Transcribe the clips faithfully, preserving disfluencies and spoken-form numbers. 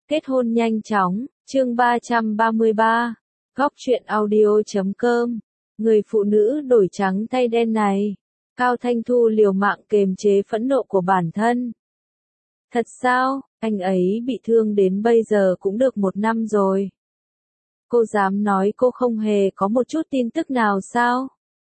Kết hôn nhanh chóng, chương ba trăm ba mươi ba, góc truyện audio chấm com, người phụ nữ đổi trắng thay đen này. Cao Thanh Thu liều mạng kềm chế phẫn nộ của bản thân. Thật sao, anh ấy bị thương đến bây giờ cũng được một năm rồi. Cô dám nói cô không hề có một chút tin tức nào sao?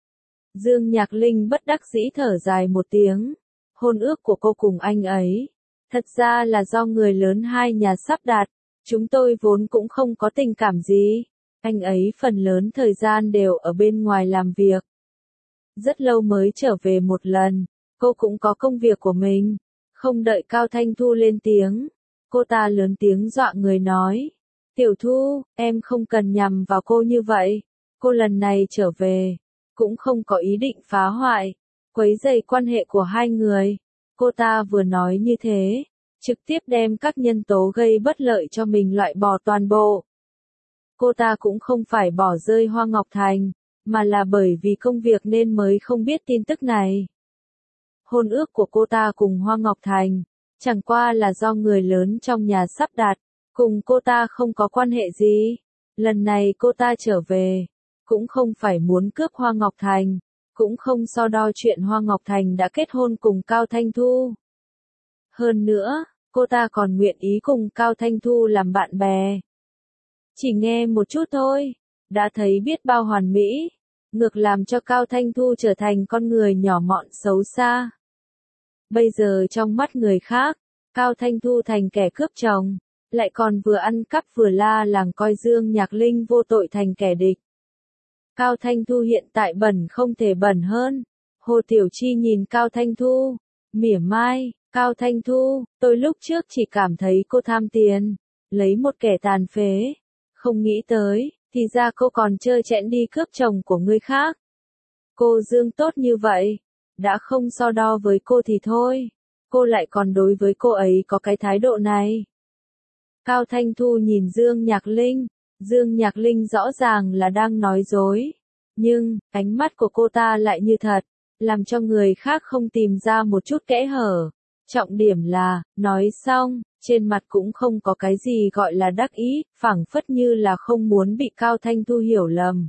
Dương Nhạc Linh bất đắc dĩ thở dài một tiếng. Hôn ước của cô cùng anh ấy, thật ra là do người lớn hai nhà sắp đặt. Chúng tôi vốn cũng không có tình cảm gì. Anh ấy phần lớn thời gian đều ở bên ngoài làm việc. Rất lâu mới trở về một lần. Cô cũng có công việc của mình. Không đợi Cao Thanh Thu lên tiếng, cô ta lớn tiếng dọa người nói. Tiểu Thu, em không cần nhằm vào cô như vậy. Cô lần này trở về, cũng không có ý định phá hoại, quấy rầy quan hệ của hai người. Cô ta vừa nói như thế, trực tiếp đem các nhân tố gây bất lợi cho mình loại bỏ toàn bộ. Cô ta cũng không phải bỏ rơi Hoa Ngọc Thành, mà là bởi vì công việc nên mới không biết tin tức này. Hôn ước của cô ta cùng Hoa Ngọc Thành, chẳng qua là do người lớn trong nhà sắp đặt, cùng cô ta không có quan hệ gì. Lần này cô ta trở về, cũng không phải muốn cướp Hoa Ngọc Thành, cũng không so đo chuyện Hoa Ngọc Thành đã kết hôn cùng Cao Thanh Thu. Hơn nữa, cô ta còn nguyện ý cùng Cao Thanh Thu làm bạn bè. Chỉ nghe một chút thôi, đã thấy biết bao hoàn mỹ, ngược làm cho Cao Thanh Thu trở thành con người nhỏ mọn xấu xa. Bây giờ trong mắt người khác, Cao Thanh Thu thành kẻ cướp chồng, lại còn vừa ăn cắp vừa la làng coi Dương Nhạc Linh vô tội thành kẻ địch. Cao Thanh Thu hiện tại bẩn không thể bẩn hơn. Hồ Tiểu Chi nhìn Cao Thanh Thu, mỉa mai. Cao Thanh Thu, tôi lúc trước chỉ cảm thấy cô tham tiền, lấy một kẻ tàn phế. Không nghĩ tới, thì ra cô còn trơ trẽn đi cướp chồng của người khác. Cô Dương tốt như vậy, đã không so đo với cô thì thôi, cô lại còn đối với cô ấy có cái thái độ này. Cao Thanh Thu nhìn Dương Nhạc Linh, Dương Nhạc Linh rõ ràng là đang nói dối, nhưng, ánh mắt của cô ta lại như thật, làm cho người khác không tìm ra một chút kẽ hở. Trọng điểm là, nói xong, trên mặt cũng không có cái gì gọi là đắc ý, phảng phất như là không muốn bị Cao Thanh Thu hiểu lầm.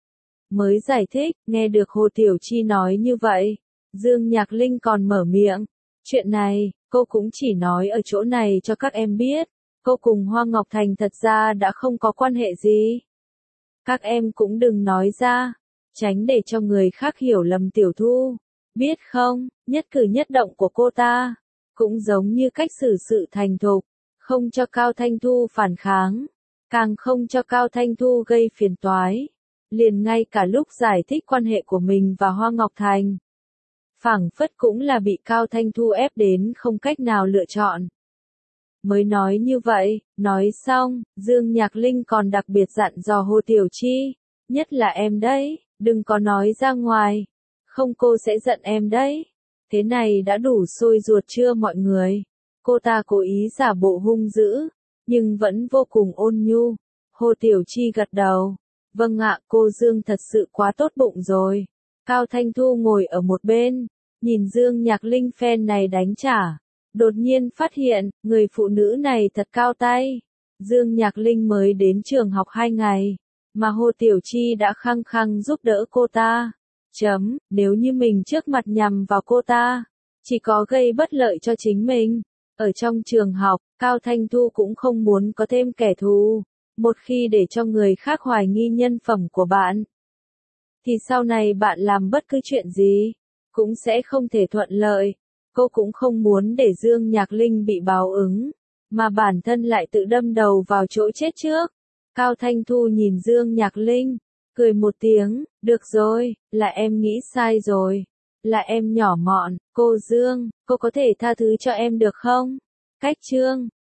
Mới giải thích, nghe được Hồ Tiểu Chi nói như vậy, Dương Nhạc Linh còn mở miệng. Chuyện này, cô cũng chỉ nói ở chỗ này cho các em biết, cô cùng Hoa Ngọc Thành thật ra đã không có quan hệ gì. Các em cũng đừng nói ra, tránh để cho người khác hiểu lầm Tiểu Thu. Biết không, nhất cử nhất động của cô ta, cũng giống như cách xử sự thành thục, không cho Cao Thanh Thu phản kháng, càng không cho Cao Thanh Thu gây phiền toái. Liền ngay cả lúc giải thích quan hệ của mình và Hoa Ngọc Thành, phảng phất cũng là bị Cao Thanh Thu ép đến không cách nào lựa chọn. Mới nói như vậy, nói xong, Dương Nhạc Linh còn đặc biệt dặn dò Hồ Tiểu Chi, nhất là em đấy, đừng có nói ra ngoài, không cô sẽ giận em đấy. Thế này đã đủ sôi ruột chưa mọi người? Cô ta cố ý giả bộ hung dữ, nhưng vẫn vô cùng ôn nhu. Hồ Tiểu Chi gật đầu. Vâng ạ, cô Dương thật sự quá tốt bụng rồi. Cao Thanh Thu ngồi ở một bên, nhìn Dương Nhạc Linh phen này đánh trả. Đột nhiên phát hiện, người phụ nữ này thật cao tay. Dương Nhạc Linh mới đến trường học hai ngày, mà Hồ Tiểu Chi đã khăng khăng giúp đỡ cô ta. Chấm, nếu như mình trước mặt nhằm vào cô ta, chỉ có gây bất lợi cho chính mình. Ở trong trường học, Cao Thanh Thu cũng không muốn có thêm kẻ thù. Một khi để cho người khác hoài nghi nhân phẩm của bạn, thì sau này bạn làm bất cứ chuyện gì, cũng sẽ không thể thuận lợi. Cô cũng không muốn để Dương Nhạc Linh bị báo ứng, mà bản thân lại tự đâm đầu vào chỗ chết trước. Cao Thanh Thu nhìn Dương Nhạc Linh, cười một tiếng, được rồi, là em nghĩ sai rồi, là em nhỏ mọn, cô Dương, cô có thể tha thứ cho em được không? Cách chương